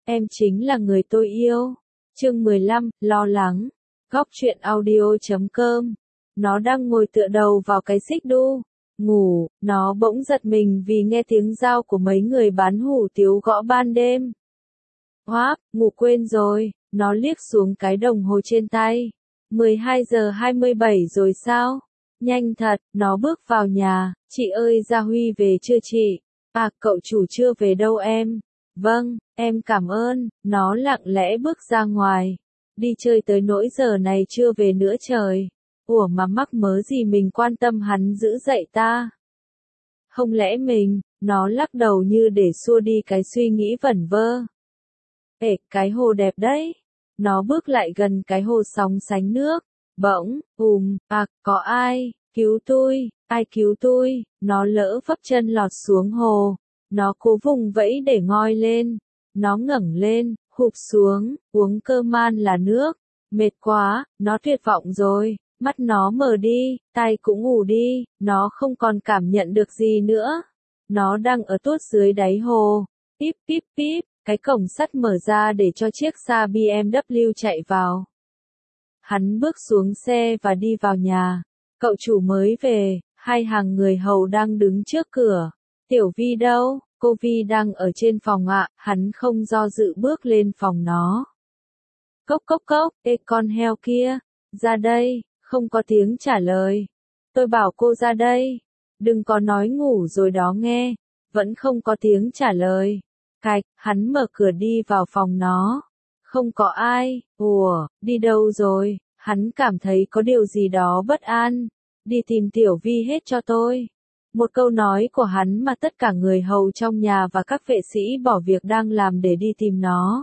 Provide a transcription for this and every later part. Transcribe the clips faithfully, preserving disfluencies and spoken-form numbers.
em chính là người tôi yêu. Chương mười lăm, lo lắng. Góc truyện audio chấm com. Nó đang ngồi tựa đầu vào cái xích đu, ngủ, nó bỗng giật mình vì nghe tiếng dao của mấy người bán hủ tiếu gõ ban đêm. Hoáp, ngủ quên rồi, nó liếc xuống cái đồng hồ trên tay. mười hai giờ hai mươi bảy rồi sao? Nhanh thật, nó bước vào nhà, chị ơi Gia Huy về chưa chị? À, cậu chủ chưa về đâu em. Vâng, em cảm ơn, nó lặng lẽ bước ra ngoài. Đi chơi tới nỗi giờ này chưa về nữa trời. Ủa mà mắc mớ gì mình quan tâm hắn giữ dậy ta? Không lẽ mình, nó lắc đầu như để xua đi cái suy nghĩ vẩn vơ. Ê, cái hồ đẹp đấy. Nó bước lại gần cái hồ sóng sánh nước. Bỗng, ùm, à, có ai, cứu tôi, ai cứu tôi, nó lỡ vấp chân lọt xuống hồ. Nó cố vùng vẫy để ngoi lên. Nó ngẩng lên, hụp xuống, uống cơ man là nước. Mệt quá, nó tuyệt vọng rồi. Mắt nó mờ đi, tai cũng ngủ đi, nó không còn cảm nhận được gì nữa. Nó đang ở tuốt dưới đáy hồ. Píp píp píp, cái cổng sắt mở ra để cho chiếc xa bê em vê chạy vào. Hắn bước xuống xe và đi vào nhà. Cậu chủ mới về, hai hàng người hầu đang đứng trước cửa. Tiểu Vi đâu? Cô Vi đang ở trên phòng ạ, à. Hắn không do dự bước lên phòng nó. Cốc cốc cốc, ê con heo kia, ra đây. Không có tiếng trả lời. Tôi bảo cô ra đây. Đừng có nói ngủ rồi đó nghe. Vẫn không có tiếng trả lời. Cạch, hắn mở cửa đi vào phòng nó. Không có ai. Ủa, đi đâu rồi? Hắn cảm thấy có điều gì đó bất an. Đi tìm Tiểu Vi hết cho tôi. Một câu nói của hắn mà tất cả người hầu trong nhà và các vệ sĩ bỏ việc đang làm để đi tìm nó.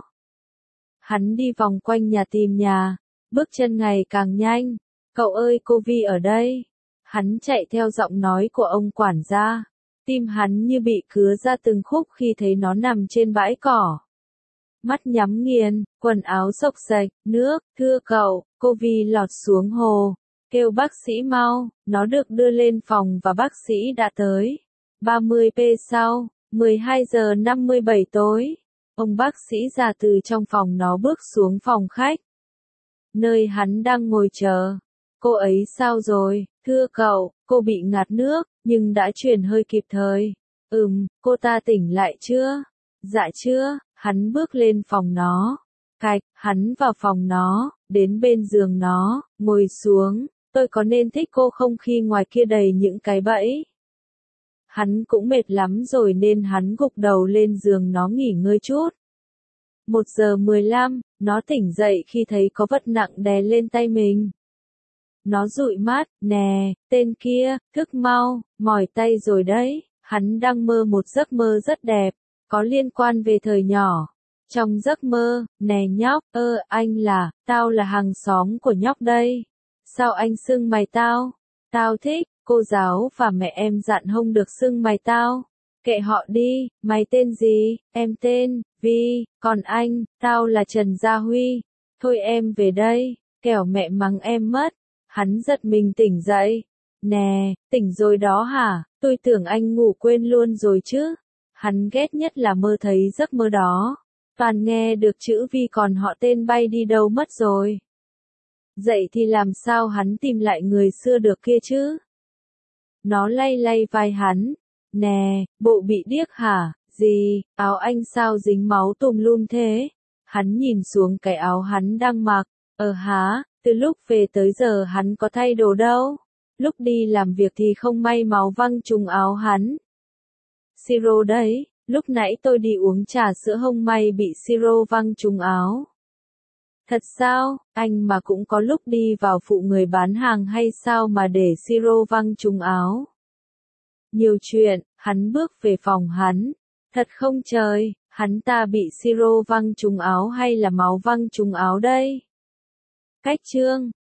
Hắn đi vòng quanh nhà tìm nhà. Bước chân ngày càng nhanh. Cậu ơi cô Vi ở đây. Hắn chạy theo giọng nói của ông quản gia. Tim hắn như bị cứa ra từng khúc khi thấy nó nằm trên bãi cỏ. Mắt nhắm nghiền, quần áo xộc xệch, nước, thưa cậu, cô Vi lọt xuống hồ. Kêu bác sĩ mau, nó được đưa lên phòng và bác sĩ đã tới. ba mươi phút sau, mười hai giờ năm mươi bảy tối. Ông bác sĩ già từ trong phòng nó bước xuống phòng khách. Nơi hắn đang ngồi chờ. Cô ấy sao rồi, thưa cậu, cô bị ngạt nước, nhưng đã truyền hơi kịp thời. Ừm, cô ta tỉnh lại chưa? Dạ chưa, hắn bước lên phòng nó. Cạch, hắn vào phòng nó, đến bên giường nó, ngồi xuống. Tôi có nên thích cô không khi ngoài kia đầy những cái bẫy? Hắn cũng mệt lắm rồi nên hắn gục đầu lên giường nó nghỉ ngơi chút. Một giờ mười lăm, nó tỉnh dậy khi thấy có vật nặng đè lên tay mình. Nó dụi mắt, nè, tên kia, thức mau, mỏi tay rồi đấy. Hắn đang mơ một giấc mơ rất đẹp, có liên quan về thời nhỏ. Trong giấc mơ, nè nhóc, ơ, anh là, tao là hàng xóm của nhóc đây. Sao anh xưng mày tao? Tao thích, cô giáo và mẹ em dặn không được xưng mày tao. Kệ họ đi, mày tên gì? Em tên, Vi, còn anh, tao là Trần Gia Huy. Thôi em về đây, kẻo mẹ mắng em mất. Hắn giật mình tỉnh dậy. Nè, tỉnh rồi đó hả? Tôi tưởng anh ngủ quên luôn rồi chứ. Hắn ghét nhất là mơ thấy giấc mơ đó. Toàn nghe được chữ Vi còn họ tên bay đi đâu mất rồi. Dậy thì làm sao hắn tìm lại người xưa được kia chứ? Nó lay lay vai hắn. Nè, bộ bị điếc hả? Gì, áo anh sao dính máu tùm lum thế? Hắn nhìn xuống cái áo hắn đang mặc. Ờ hả, từ lúc về tới giờ hắn có thay đồ đâu. Lúc đi làm việc thì không may máu văng trúng áo hắn. Siro đấy, lúc nãy tôi đi uống trà sữa không may bị siro văng trúng áo. Thật sao, anh mà cũng có lúc đi vào phụ người bán hàng hay sao mà để siro văng trúng áo. Nhiều chuyện, hắn bước về phòng hắn. Thật không trời, hắn ta bị siro văng trúng áo hay là máu văng trúng áo đây? Cách chương